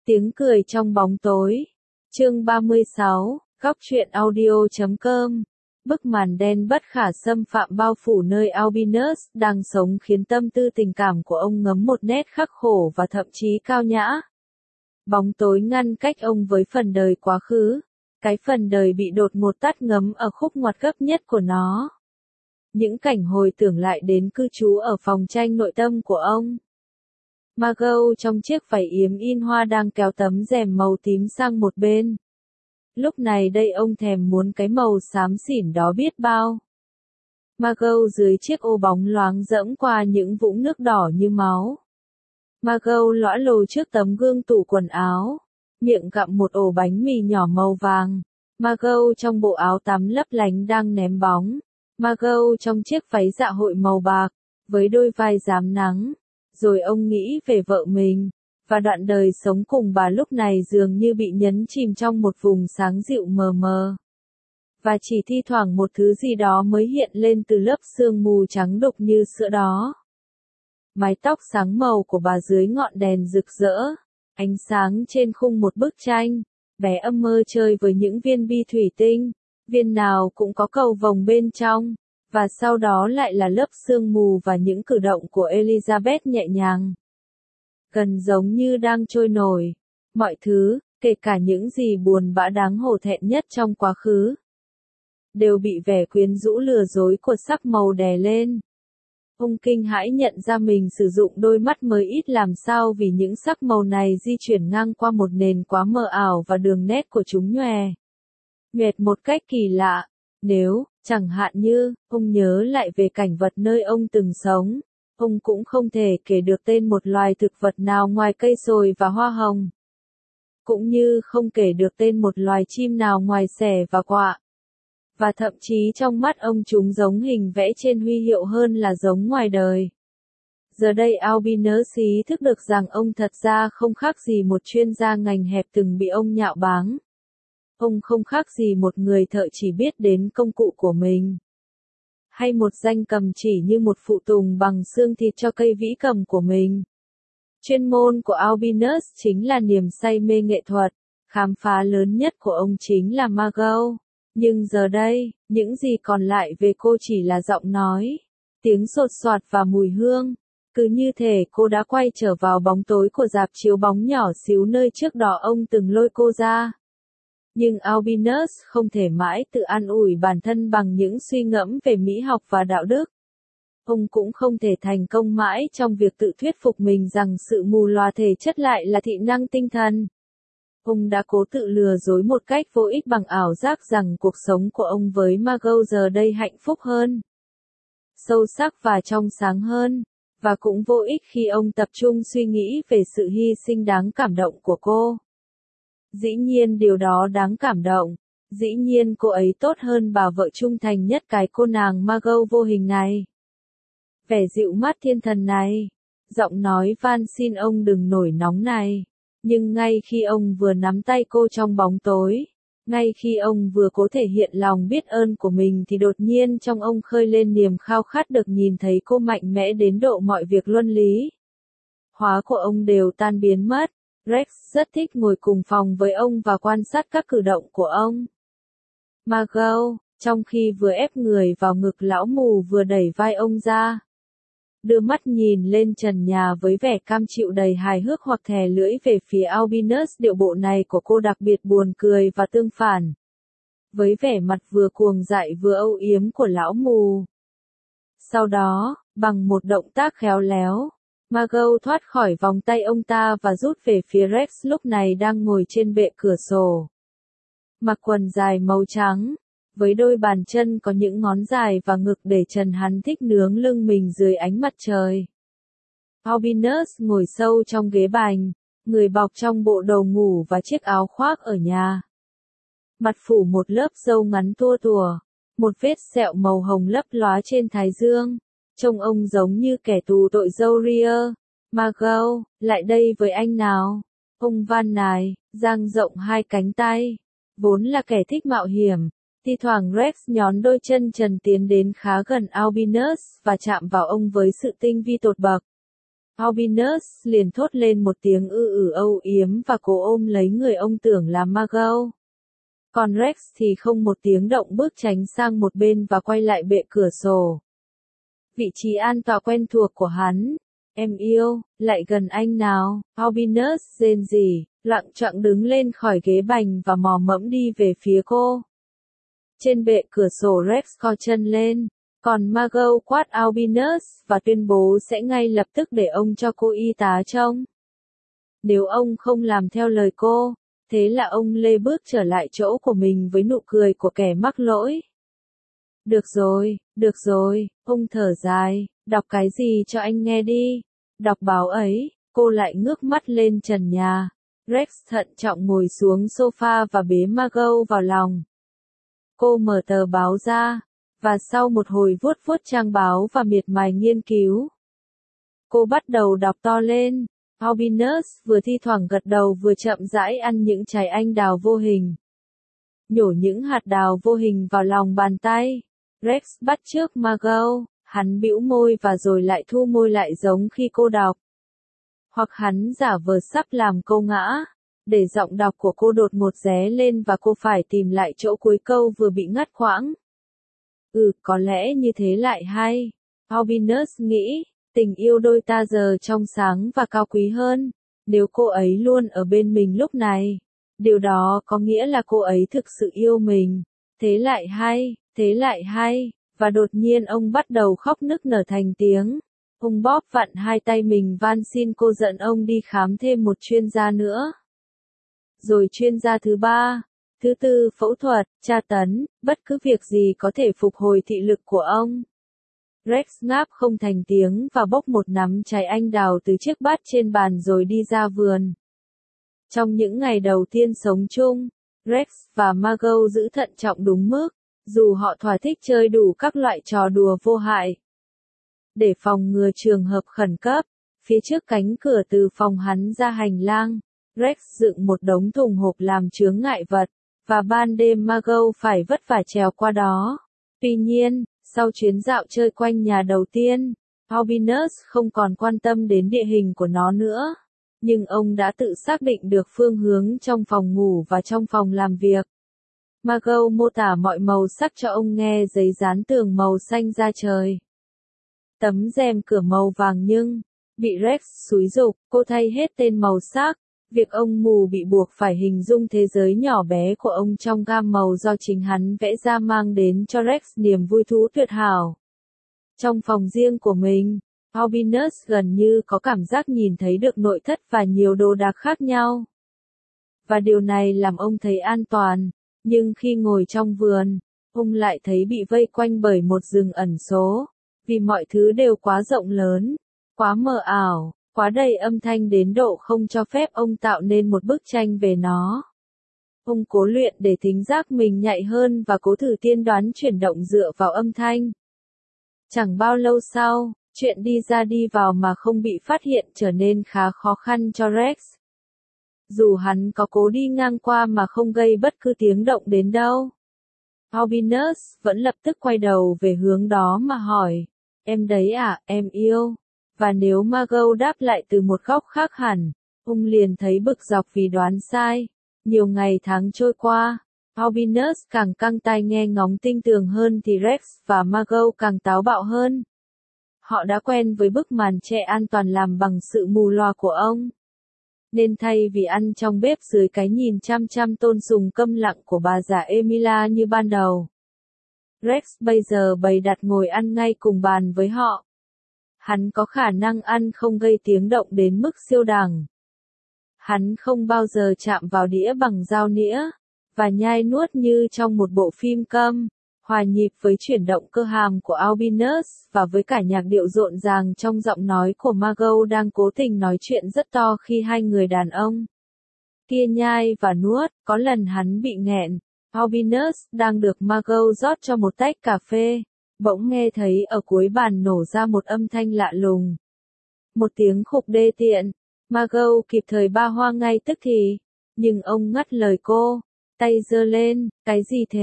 Tiếng cười trong bóng tối. Chương 36, góc truyện audio.com. Bức màn đen bất khả xâm phạm bao phủ nơi Albinus đang sống khiến tâm tư tình cảm của ông ngấm một nét khắc khổ và thậm chí cao nhã. Bóng tối ngăn cách ông với phần đời quá khứ. Cái phần đời bị đột ngột tắt ngấm ở khúc ngoặt gấp nhất của nó. Những cảnh hồi tưởng lại đến cư trú ở phòng tranh nội tâm của ông. Margot trong chiếc váy yếm in hoa đang kéo tấm rèm màu tím sang một bên. Lúc này đây ông thèm muốn cái màu xám xỉn đó biết bao. Margot dưới chiếc ô bóng loáng dẫm qua những vũng nước đỏ như máu. Margot lõa lồ trước tấm gương tủ quần áo, miệng gặm một ổ bánh mì nhỏ màu vàng. Margot trong bộ áo tắm lấp lánh đang ném bóng. Margot trong chiếc váy dạ hội màu bạc, với đôi vai rám nắng. Rồi ông nghĩ về vợ mình, và đoạn đời sống cùng bà lúc này dường như bị nhấn chìm trong một vùng sáng dịu mờ mờ. Và chỉ thi thoảng một thứ gì đó mới hiện lên từ lớp sương mù trắng đục như sữa đó. Mái tóc sáng màu của bà dưới ngọn đèn rực rỡ, ánh sáng trên khung một bức tranh, bé âm mơ chơi với những viên bi thủy tinh, viên nào cũng có cầu vồng bên trong. Và sau đó lại là lớp sương mù và những cử động của Elizabeth nhẹ nhàng. Gần giống như đang trôi nổi. Mọi thứ, kể cả những gì buồn bã đáng hổ thẹn nhất trong quá khứ, đều bị vẻ quyến rũ lừa dối của sắc màu đè lên. Ông kinh hãi nhận ra mình sử dụng đôi mắt mới ít làm sao vì những sắc màu này di chuyển ngang qua một nền quá mờ ảo và đường nét của chúng nhoẻn một cách kỳ lạ. Nếu, chẳng hạn như, ông nhớ lại về cảnh vật nơi ông từng sống, ông cũng không thể kể được tên một loài thực vật nào ngoài cây sồi và hoa hồng. Cũng như không kể được tên một loài chim nào ngoài sẻ và quạ. Và thậm chí trong mắt ông chúng giống hình vẽ trên huy hiệu hơn là giống ngoài đời. Giờ đây Albinus ý thức được rằng ông thật ra không khác gì một chuyên gia ngành hẹp từng bị ông nhạo báng. Ông không khác gì một người thợ chỉ biết đến công cụ của mình. Hay một danh cầm chỉ như một phụ tùng bằng xương thịt cho cây vĩ cầm của mình. Chuyên môn của Albinus chính là niềm say mê nghệ thuật, khám phá lớn nhất của ông chính là Margot. Nhưng giờ đây, những gì còn lại về cô chỉ là giọng nói, tiếng sột soạt và mùi hương. Cứ như thể cô đã quay trở vào bóng tối của rạp chiếu bóng nhỏ xíu nơi trước đó ông từng lôi cô ra. Nhưng Albinus không thể mãi tự an ủi bản thân bằng những suy ngẫm về mỹ học và đạo đức. Ông cũng không thể thành công mãi trong việc tự thuyết phục mình rằng sự mù lòa thể chất lại là thị năng tinh thần. Ông đã cố tự lừa dối một cách vô ích bằng ảo giác rằng cuộc sống của ông với Margot giờ đây hạnh phúc hơn, sâu sắc và trong sáng hơn, và cũng vô ích khi ông tập trung suy nghĩ về sự hy sinh đáng cảm động của cô. Dĩ nhiên điều đó đáng cảm động, dĩ nhiên cô ấy tốt hơn bà vợ trung thành nhất cái cô nàng Margot vô hình này. Vẻ dịu mát thiên thần này, giọng nói van xin ông đừng nổi nóng này. Nhưng ngay khi ông vừa nắm tay cô trong bóng tối, ngay khi ông vừa cố thể hiện lòng biết ơn của mình thì đột nhiên trong ông khơi lên niềm khao khát được nhìn thấy cô mạnh mẽ đến độ mọi việc luân lý hóa của ông đều tan biến mất. Rex rất thích ngồi cùng phòng với ông và quan sát các cử động của ông. Margot, trong khi vừa ép người vào ngực lão mù vừa đẩy vai ông ra, đưa mắt nhìn lên trần nhà với vẻ cam chịu đầy hài hước hoặc thè lưỡi về phía Albinus. Điệu bộ này của cô đặc biệt buồn cười và tương phản với vẻ mặt vừa cuồng dại vừa âu yếm của lão mù. Sau đó, bằng một động tác khéo léo, Margot thoát khỏi vòng tay ông ta và rút về phía Rex lúc này đang ngồi trên bệ cửa sổ. Mặc quần dài màu trắng, với đôi bàn chân có những ngón dài và ngực để trần hắn thích nướng lưng mình dưới ánh mặt trời. Albinus ngồi sâu trong ghế bành, người bọc trong bộ đồ ngủ và chiếc áo khoác ở nhà. Mặt phủ một lớp râu ngắn tua tủa, một vết sẹo màu hồng lấp lóa trên thái dương. Trông ông giống như kẻ tù tội dâu ria. Margot, lại đây với anh nào. Ông van nài, dang rộng hai cánh tay. Vốn là kẻ thích mạo hiểm. Thi thoảng Rex nhón đôi chân trần tiến đến khá gần Albinus và chạm vào ông với sự tinh vi tột bậc. Albinus liền thốt lên một tiếng âu yếm và cố ôm lấy người ông tưởng là Margot. Còn Rex thì không một tiếng động bước tránh sang một bên và quay lại bệ cửa sổ. Vị trí an tọa quen thuộc của hắn. Em yêu, lại gần anh nào. Albinus rên rỉ, loạng choạng đứng lên khỏi ghế bành và mò mẫm đi về phía cô. Trên bệ cửa sổ Rex co chân lên, còn Margot quát Albinus và tuyên bố sẽ ngay lập tức để ông cho cô y tá trông. Nếu ông không làm theo lời cô, thế là ông lê bước trở lại chỗ của mình với nụ cười của kẻ mắc lỗi. Được rồi, ông thở dài, đọc cái gì cho anh nghe đi. Đọc báo ấy, cô lại ngước mắt lên trần nhà. Rex thận trọng ngồi xuống sofa và bế Margot vào lòng. Cô mở tờ báo ra, và sau một hồi vuốt vuốt trang báo và miệt mài nghiên cứu, cô bắt đầu đọc to lên. Albinus vừa thi thoảng gật đầu vừa chậm rãi ăn những trái anh đào vô hình. Nhổ những hạt đào vô hình vào lòng bàn tay. Rex bắt chước Margot, hắn bĩu môi và rồi lại thu môi lại giống khi cô đọc. Hoặc hắn giả vờ sắp làm câu ngã, để giọng đọc của cô đột ngột ré lên và cô phải tìm lại chỗ cuối câu vừa bị ngắt quãng. Có lẽ như thế lại hay. Albinus nghĩ, tình yêu đôi ta giờ trong sáng và cao quý hơn, nếu cô ấy luôn ở bên mình lúc này. Điều đó có nghĩa là cô ấy thực sự yêu mình. Thế lại hay, và đột nhiên ông bắt đầu khóc nức nở thành tiếng. Ông bóp vặn hai tay mình van xin cô dẫn ông đi khám thêm một chuyên gia nữa. Rồi chuyên gia thứ ba, thứ tư phẫu thuật, tra tấn, bất cứ việc gì có thể phục hồi thị lực của ông. Rex ngáp không thành tiếng và bốc một nắm trái anh đào từ chiếc bát trên bàn rồi đi ra vườn. Trong những ngày đầu tiên sống chung, Rex và Margot giữ thận trọng đúng mức, dù họ thỏa thích chơi đủ các loại trò đùa vô hại. Để phòng ngừa trường hợp khẩn cấp, phía trước cánh cửa từ phòng hắn ra hành lang, Rex dựng một đống thùng hộp làm chướng ngại vật, và ban đêm Margot phải vất vả trèo qua đó. Tuy nhiên, sau chuyến dạo chơi quanh nhà đầu tiên, Albinus không còn quan tâm đến địa hình của nó nữa. Nhưng ông đã tự xác định được phương hướng trong phòng ngủ và trong phòng làm việc. Margot mô tả mọi màu sắc cho ông nghe giấy dán tường màu xanh da trời. Tấm rèm cửa màu vàng nhưng, bị Rex xúi giục, cô thay hết tên màu sắc. Việc ông mù bị buộc phải hình dung thế giới nhỏ bé của ông trong gam màu do chính hắn vẽ ra mang đến cho Rex niềm vui thú tuyệt hảo. Trong phòng riêng của mình, Albinus gần như có cảm giác nhìn thấy được nội thất và nhiều đồ đạc khác nhau. Và điều này làm ông thấy an toàn, nhưng khi ngồi trong vườn, ông lại thấy bị vây quanh bởi một rừng ẩn số, vì mọi thứ đều quá rộng lớn, quá mờ ảo, quá đầy âm thanh đến độ không cho phép ông tạo nên một bức tranh về nó. Ông cố luyện để thính giác mình nhạy hơn và cố thử tiên đoán chuyển động dựa vào âm thanh. Chẳng bao lâu sau, chuyện đi ra đi vào mà không bị phát hiện trở nên khá khó khăn cho Rex. Dù hắn có cố đi ngang qua mà không gây bất cứ tiếng động đến đâu. Albinus vẫn lập tức quay đầu về hướng đó mà hỏi, em đấy à, em yêu. Và nếu Margot đáp lại từ một góc khác hẳn, ông liền thấy bực dọc vì đoán sai. Nhiều ngày tháng trôi qua, Albinus càng căng tai nghe ngóng tinh tường hơn thì Rex và Margot càng táo bạo hơn. Họ đã quen với bức màn che an toàn làm bằng sự mù loà của ông. Nên thay vì ăn trong bếp dưới cái nhìn chăm chăm tôn sùng câm lặng của bà già Emilia như ban đầu, Rex bây giờ bày đặt ngồi ăn ngay cùng bàn với họ. Hắn có khả năng ăn không gây tiếng động đến mức siêu đẳng. Hắn không bao giờ chạm vào đĩa bằng dao nĩa, và nhai nuốt như trong một bộ phim câm, hòa nhịp với chuyển động cơ hàm của Albinus và với cả nhạc điệu rộn ràng trong giọng nói của Margot đang cố tình nói chuyện rất to khi hai người đàn ông kia nhai và nuốt. Có lần hắn bị nghẹn, Albinus đang được Margot rót cho một tách cà phê, bỗng nghe thấy ở cuối bàn nổ ra một âm thanh lạ lùng. Một tiếng khục đê tiện. Margot kịp thời ba hoa ngay tức thì, nhưng ông ngắt lời cô, tay giơ lên, cái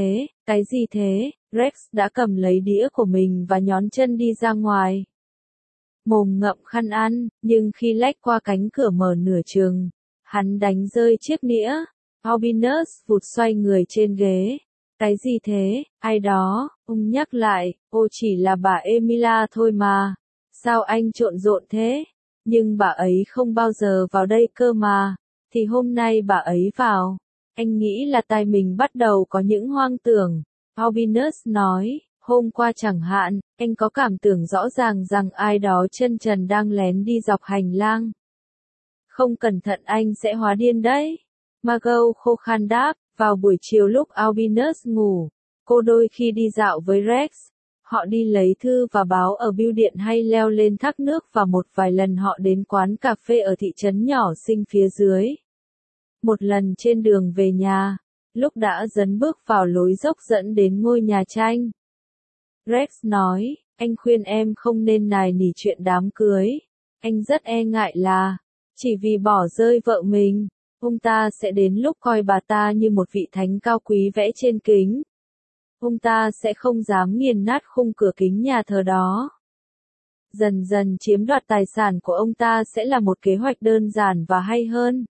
gì thế, Rex đã cầm lấy đĩa của mình và nhón chân đi ra ngoài. mồm ngậm khăn ăn, nhưng khi lách qua cánh cửa mở nửa chừng, hắn đánh rơi chiếc nĩa. Albinus vụt xoay người trên ghế. Cái gì thế, ai đó, ông nhắc lại, ô chỉ là bà Emilia thôi mà. Sao anh trộn rộn thế? Nhưng bà ấy không bao giờ vào đây cơ mà. Thì hôm nay bà ấy vào. Anh nghĩ là tai mình bắt đầu có những hoang tưởng. Albinus nói, hôm qua chẳng hạn, anh có cảm tưởng rõ ràng rằng ai đó chân trần đang lén đi dọc hành lang. Không cẩn thận anh sẽ hóa điên đấy. Margot khô khan đáp, vào buổi chiều lúc Albinus ngủ, cô đôi khi đi dạo với Rex. Họ đi lấy thư và báo ở bưu điện hay leo lên thác nước và một vài lần họ đến quán cà phê ở thị trấn nhỏ xinh phía dưới. Một lần trên đường về nhà, lúc đã dấn bước vào lối dốc dẫn đến ngôi nhà tranh. Rex nói, anh khuyên em không nên nài nỉ chuyện đám cưới. Anh rất e ngại là, chỉ vì bỏ rơi vợ mình, ông ta sẽ đến lúc coi bà ta như một vị thánh cao quý vẽ trên kính. Ông ta sẽ không dám nghiền nát khung cửa kính nhà thờ đó. Dần dần chiếm đoạt tài sản của ông ta sẽ là một kế hoạch đơn giản và hay hơn.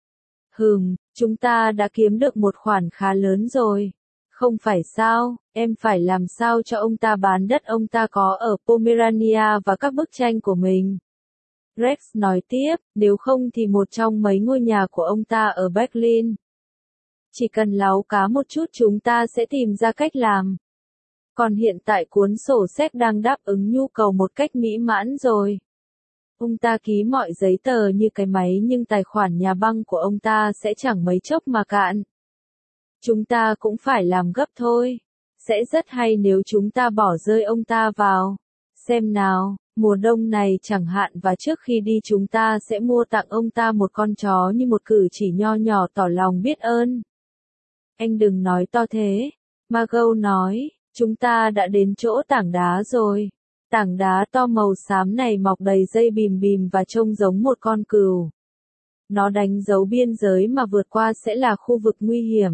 Chúng ta đã kiếm được một khoản khá lớn rồi. Không phải sao, em phải làm sao cho ông ta bán đất ông ta có ở Pomerania và các bức tranh của mình. Rex nói tiếp, nếu không thì một trong mấy ngôi nhà của ông ta ở Berlin. Chỉ cần láu cá một chút chúng ta sẽ tìm ra cách làm. Còn hiện tại cuốn sổ séc đang đáp ứng nhu cầu một cách mỹ mãn rồi. Ông ta ký mọi giấy tờ như cái máy nhưng tài khoản nhà băng của ông ta sẽ chẳng mấy chốc mà cạn. Chúng ta cũng phải làm gấp thôi. Sẽ rất hay nếu chúng ta bỏ rơi ông ta vào. Xem nào, mùa đông này chẳng hạn và trước khi đi chúng ta sẽ mua tặng ông ta một con chó như một cử chỉ nho nhỏ tỏ lòng biết ơn. Anh đừng nói to thế. Margot nói, chúng ta đã đến chỗ tảng đá rồi. Tảng đá to màu xám này mọc đầy dây bìm bìm và trông giống một con cừu. Nó đánh dấu biên giới mà vượt qua sẽ là khu vực nguy hiểm.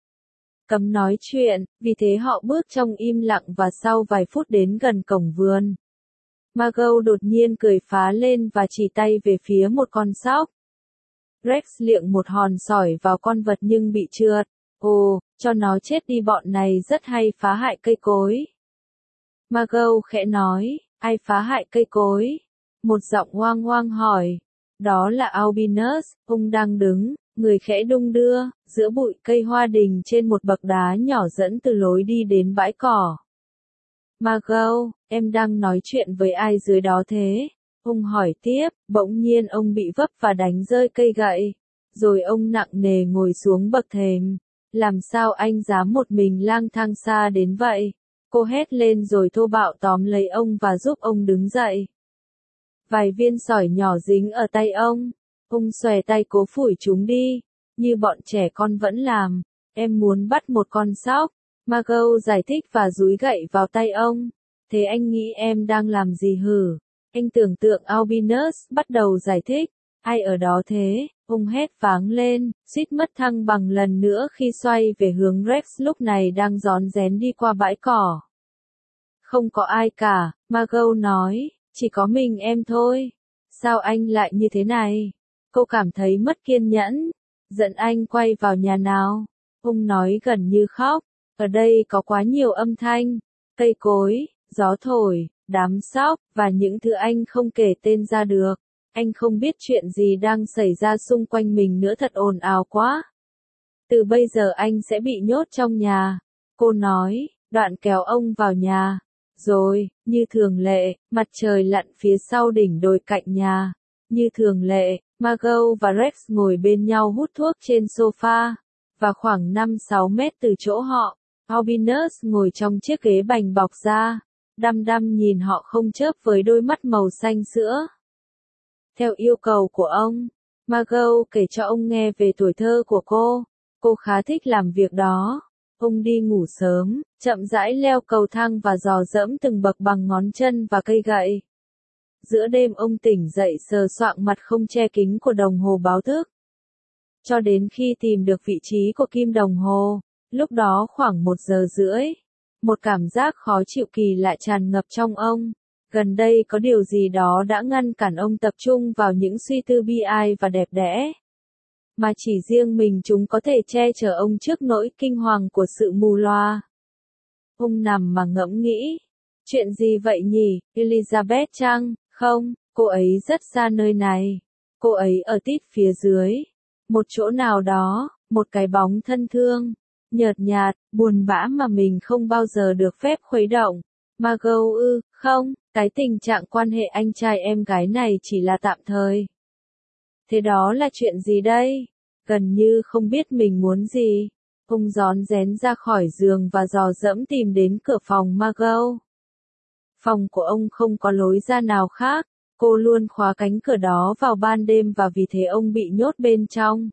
Cấm nói chuyện, vì thế họ bước trong im lặng và sau vài phút đến gần cổng vườn. Margot đột nhiên cười phá lên và chỉ tay về phía một con sóc. Rex liệng một hòn sỏi vào con vật nhưng bị trượt. Ồ, cho nó chết đi, bọn này rất hay phá hại cây cối. Margot khẽ nói, ai phá hại cây cối? Một giọng hoang hoang hỏi. Đó là Albinus, ông đang đứng, người khẽ đung đưa, giữa bụi cây hoa đình trên một bậc đá nhỏ dẫn từ lối đi đến bãi cỏ. Margot, em đang nói chuyện với ai dưới đó thế? Ông hỏi tiếp, bỗng nhiên ông bị vấp và đánh rơi cây gậy. Rồi ông nặng nề ngồi xuống bậc thềm. Làm sao anh dám một mình lang thang xa đến vậy? Cô hét lên rồi thô bạo tóm lấy ông và giúp ông đứng dậy. Vài viên sỏi nhỏ dính ở tay ông. Ông xòe tay cố phủi chúng đi. Như bọn trẻ con vẫn làm. Em muốn bắt một con sóc. Margot giải thích và dúi gậy vào tay ông. Thế anh nghĩ em đang làm gì hử? Anh tưởng tượng Albinus bắt đầu giải thích. Ai ở đó thế? Ông hét váng lên, suýt mất thăng bằng lần nữa khi xoay về hướng Rex lúc này đang rón rén đi qua bãi cỏ. Không có ai cả, Margot nói, chỉ có mình em thôi. Sao anh lại như thế này? Cô cảm thấy mất kiên nhẫn. Dẫn anh quay vào nhà nào. Ông nói gần như khóc. Ở đây có quá nhiều âm thanh. Cây cối, gió thổi, đám sóc, và những thứ anh không kể tên ra được. Anh không biết chuyện gì đang xảy ra xung quanh mình nữa, thật ồn ào quá. Từ bây giờ anh sẽ bị nhốt trong nhà. Cô nói, đoạn kéo ông vào nhà. Rồi, như thường lệ, mặt trời lặn phía sau đỉnh đồi cạnh nhà. Như thường lệ, Margot và Rex ngồi bên nhau hút thuốc trên sofa. Và khoảng 5-6 mét từ chỗ họ, Albinus ngồi trong chiếc ghế bành bọc da. Đăm đăm nhìn họ không chớp với đôi mắt màu xanh sữa. Theo yêu cầu của ông, Margot kể cho ông nghe về tuổi thơ của cô. Cô khá thích làm việc đó. Ông đi ngủ sớm, chậm rãi leo cầu thang và dò dẫm từng bậc bằng ngón chân và cây gậy. Giữa đêm ông tỉnh dậy sờ soạng mặt không che kính của đồng hồ báo thức. Cho đến khi tìm được vị trí của kim đồng hồ, lúc đó khoảng 1 giờ rưỡi. Một cảm giác khó chịu kỳ lạ tràn ngập trong ông. Gần đây có điều gì đó đã ngăn cản ông tập trung vào những suy tư bi ai và đẹp đẽ. Mà chỉ riêng mình chúng có thể che chở ông trước nỗi kinh hoàng của sự mù loa. Ông nằm mà ngẫm nghĩ. Chuyện gì vậy nhỉ, Elizabeth chăng? Không, cô ấy rất xa nơi này. Cô ấy ở tít phía dưới. Một chỗ nào đó, một cái bóng thân thương, nhợt nhạt, buồn bã mà mình không bao giờ được phép khuấy động. Margot ư, không, cái tình trạng quan hệ anh trai em gái này chỉ là tạm thời. Thế đó là chuyện gì đây? Gần như không biết mình muốn gì. Ông rón rén ra khỏi giường và dò dẫm tìm đến cửa phòng Margot. Phòng của ông không có lối ra nào khác, cô luôn khóa cánh cửa đó vào ban đêm và vì thế ông bị nhốt bên trong.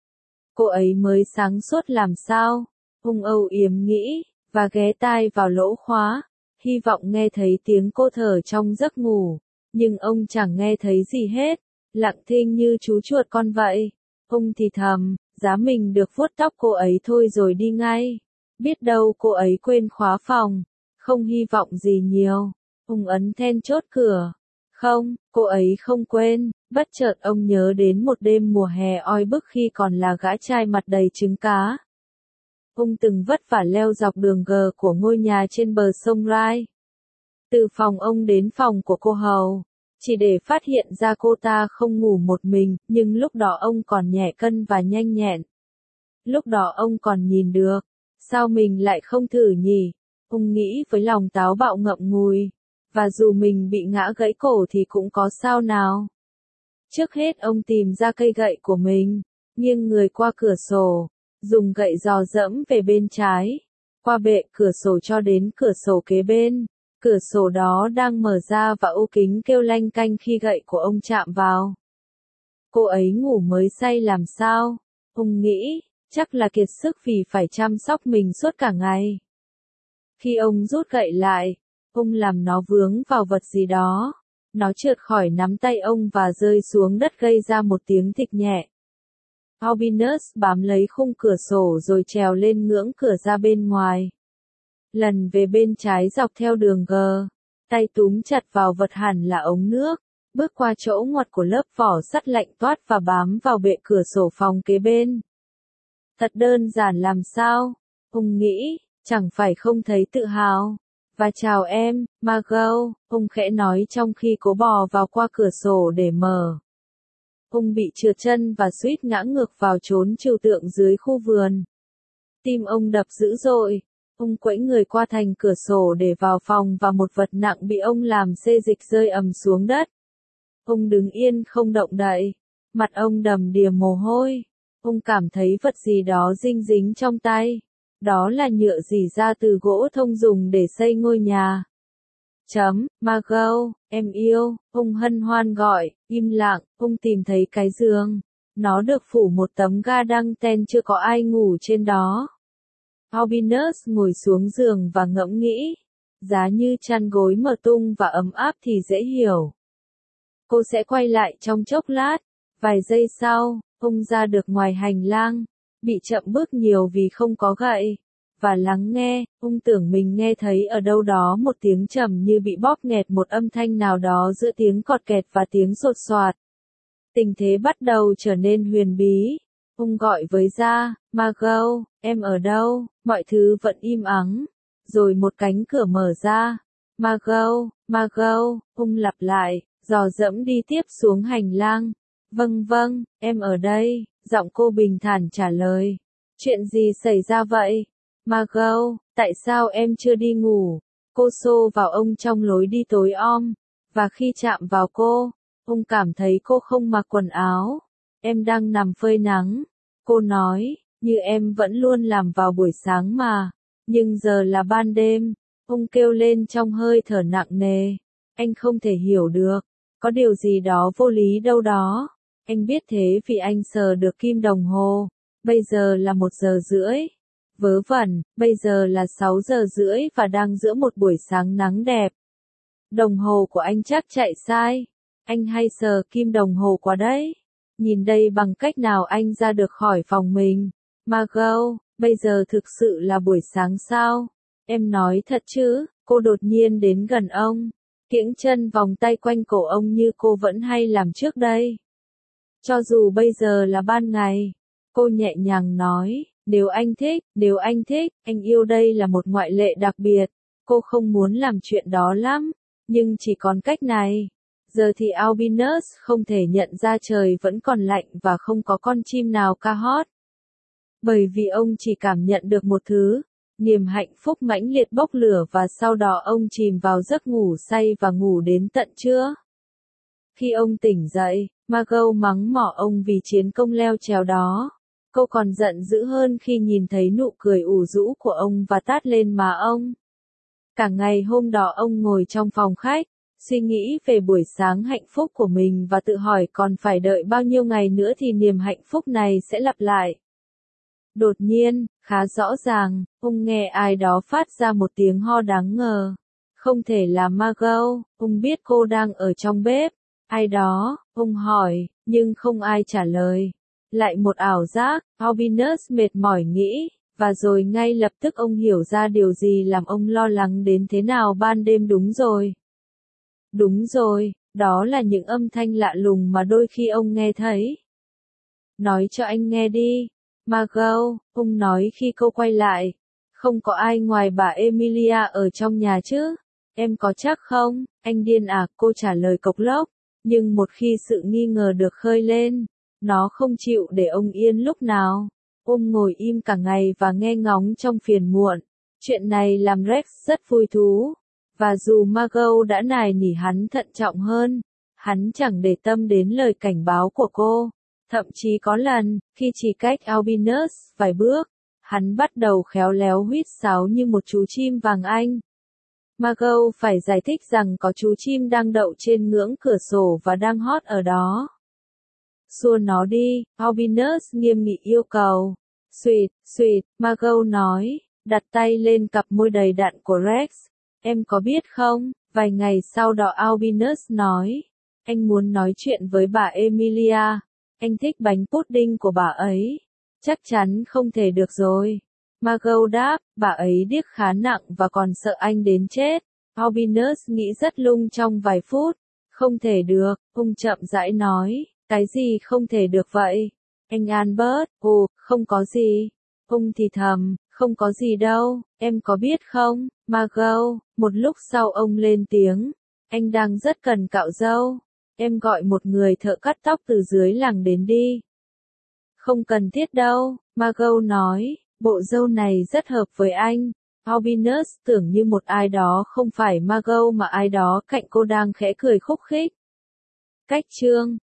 Cô ấy mới sáng suốt làm sao? Ông âu yếm nghĩ, và ghé tai vào lỗ khóa, hy vọng nghe thấy tiếng cô thở trong giấc ngủ, nhưng ông chẳng nghe thấy gì hết, lặng thinh như chú chuột con vậy. Ông thì thầm, giá mình được vuốt tóc cô ấy thôi rồi đi ngay. Biết đâu cô ấy quên khóa phòng, không hy vọng gì nhiều. Ông ấn then chốt cửa. Không, cô ấy không quên. Bất chợt ông nhớ đến một đêm mùa hè oi bức khi còn là gã trai mặt đầy trứng cá. Ông từng vất vả leo dọc đường gờ của ngôi nhà trên bờ sông Rai. Từ phòng ông đến phòng của cô hầu, chỉ để phát hiện ra cô ta không ngủ một mình, nhưng lúc đó ông còn nhẹ cân và nhanh nhẹn. Lúc đó ông còn nhìn được. Sao mình lại không thử nhỉ? Ông nghĩ với lòng táo bạo ngậm ngùi. Và dù mình bị ngã gãy cổ thì cũng có sao nào. Trước hết ông tìm ra cây gậy của mình, nghiêng người qua cửa sổ, dùng gậy dò dẫm về bên trái, qua bệ cửa sổ cho đến cửa sổ kế bên. Cửa sổ đó đang mở ra và ô kính kêu lanh canh khi gậy của ông chạm vào. Cô ấy ngủ mới say làm sao? Ông nghĩ, chắc là kiệt sức vì phải chăm sóc mình suốt cả ngày. Khi ông rút gậy lại, ông làm nó vướng vào vật gì đó. Nó trượt khỏi nắm tay ông và rơi xuống đất gây ra một tiếng thịch nhẹ. Albinus bám lấy khung cửa sổ rồi trèo lên ngưỡng cửa ra bên ngoài. Lần về bên trái dọc theo đường gờ, tay túm chặt vào vật hẳn là ống nước, bước qua chỗ ngoặt của lớp vỏ sắt lạnh toát và bám vào bệ cửa sổ phòng kế bên. Thật đơn giản làm sao? Ông nghĩ, chẳng phải không thấy tự hào. Và chào em, Margot, ông khẽ nói trong khi cố bò vào qua cửa sổ để mở. Ông bị trượt chân và suýt ngã ngược vào chốn trừu tượng dưới khu vườn. Tim ông đập dữ dội. Ông quẫy người qua thành cửa sổ để vào phòng và một vật nặng bị ông làm xê dịch rơi ầm xuống đất. Ông đứng yên không động đậy. Mặt ông đầm đìa mồ hôi. Ông cảm thấy vật gì đó dinh dính trong tay. Đó là nhựa rỉ ra từ gỗ thông dùng để xây ngôi nhà. Margot, em yêu, ông hân hoan gọi, im lặng, ông tìm thấy cái giường. Nó được phủ một tấm ga đăng ten chưa có ai ngủ trên đó. Albinus ngồi xuống giường và ngẫm nghĩ. Giá như chăn gối mở tung và ấm áp thì dễ hiểu. Cô sẽ quay lại trong chốc lát. Vài giây sau, ông ra được ngoài hành lang. Bị chậm bước nhiều vì không có gậy. Và lắng nghe, ông tưởng mình nghe thấy ở đâu đó một tiếng trầm như bị bóp nghẹt một âm thanh nào đó giữa tiếng cọt kẹt và tiếng sột soạt. Tình thế bắt đầu trở nên huyền bí. Ông gọi với ra, Margot, em ở đâu? Mọi thứ vẫn im ắng. Rồi một cánh cửa mở ra. Margot, ông lặp lại, dò dẫm đi tiếp xuống hành lang. Vâng, em ở đây, giọng cô bình thản trả lời. Chuyện gì xảy ra vậy? Margot, tại sao em chưa đi ngủ? Cô xô vào ông trong lối đi tối om. Và khi chạm vào cô, ông cảm thấy cô không mặc quần áo. Em đang nằm phơi nắng. Cô nói, như em vẫn luôn làm vào buổi sáng mà. Nhưng giờ là ban đêm. Ông kêu lên trong hơi thở nặng nề. Anh không thể hiểu được. Có điều gì đó vô lý đâu đó. Anh biết thế vì anh sờ được kim đồng hồ. Bây giờ là 1:30. Vớ vẩn, bây giờ là 6:30 và đang giữa một buổi sáng nắng đẹp. Đồng hồ của anh chắc chạy sai. Anh hay sờ kim đồng hồ quá đấy. Nhìn đây bằng cách nào anh ra được khỏi phòng mình. Margot, bây giờ thực sự là buổi sáng sao? Em nói thật chứ? Cô đột nhiên đến gần ông. kiễng chân vòng tay quanh cổ ông như cô vẫn hay làm trước đây. Cho dù bây giờ là ban ngày, cô nhẹ nhàng nói, nếu anh thích, anh yêu đây là một ngoại lệ đặc biệt. Cô không muốn làm chuyện đó lắm, nhưng chỉ còn cách này. Giờ thì Albinus không thể nhận ra trời vẫn còn lạnh và không có con chim nào ca hót. Bởi vì ông chỉ cảm nhận được một thứ, niềm hạnh phúc mãnh liệt bốc lửa và sau đó ông chìm vào giấc ngủ say và ngủ đến tận trưa. Khi ông tỉnh dậy, Margot mắng mỏ ông vì chiến công leo trèo đó. Cô còn giận dữ hơn khi nhìn thấy nụ cười ủ rũ của ông và tát lên má ông. Cả ngày hôm đó ông ngồi trong phòng khách, suy nghĩ về buổi sáng hạnh phúc của mình và tự hỏi còn phải đợi bao nhiêu ngày nữa thì niềm hạnh phúc này sẽ lặp lại. Đột nhiên, khá rõ ràng, ông nghe ai đó phát ra một tiếng ho đáng ngờ. Không thể là Margot, ông biết cô đang ở trong bếp. Ai đó, ông hỏi, nhưng không ai trả lời. Lại một ảo giác, Albinus mệt mỏi nghĩ, và rồi ngay lập tức ông hiểu ra điều gì làm ông lo lắng đến thế nào ban đêm. Đúng rồi, đó là những âm thanh lạ lùng mà đôi khi ông nghe thấy. Nói cho anh nghe đi, Margot, ông nói khi cô quay lại. Không có ai ngoài bà Emilia ở trong nhà chứ? Em có chắc không? Anh điên à? Cô trả lời cộc lốc. Nhưng một khi sự nghi ngờ được khơi lên, nó không chịu để ông yên lúc nào. Ông ngồi im cả ngày và nghe ngóng trong phiền muộn. Chuyện này làm Rex rất vui thú. Và dù Margot đã nài nỉ hắn thận trọng hơn, hắn chẳng để tâm đến lời cảnh báo của cô. Thậm chí có lần, khi chỉ cách Albinus vài bước, hắn bắt đầu khéo léo huýt sáo như một chú chim vàng Anh. Margot phải giải thích rằng có chú chim đang đậu trên ngưỡng cửa sổ và đang hót ở đó. Xua nó đi, Albinus nghiêm nghị yêu cầu. Sweet, Margot nói, đặt tay lên cặp môi đầy đặn của Rex. Em có biết không, vài ngày sau đó Albinus nói, anh muốn nói chuyện với bà Emilia. Anh thích bánh pudding của bà ấy. Chắc chắn không thể được rồi. Margot đáp, bà ấy điếc khá nặng và còn sợ anh đến chết. Albinus nghĩ rất lung trong vài phút. Không thể được, ông chậm rãi nói, cái gì không thể được vậy? Anh Albert, không có gì. Ông thì thầm, không có gì đâu, em có biết không, Margot, một lúc sau ông lên tiếng, anh đang rất cần cạo râu. Em gọi một người thợ cắt tóc từ dưới làng đến đi. Không cần thiết đâu, Margot nói, bộ râu này rất hợp với anh. Albinus tưởng như một ai đó không phải Margot mà ai đó cạnh cô đang khẽ cười khúc khích. Cách chương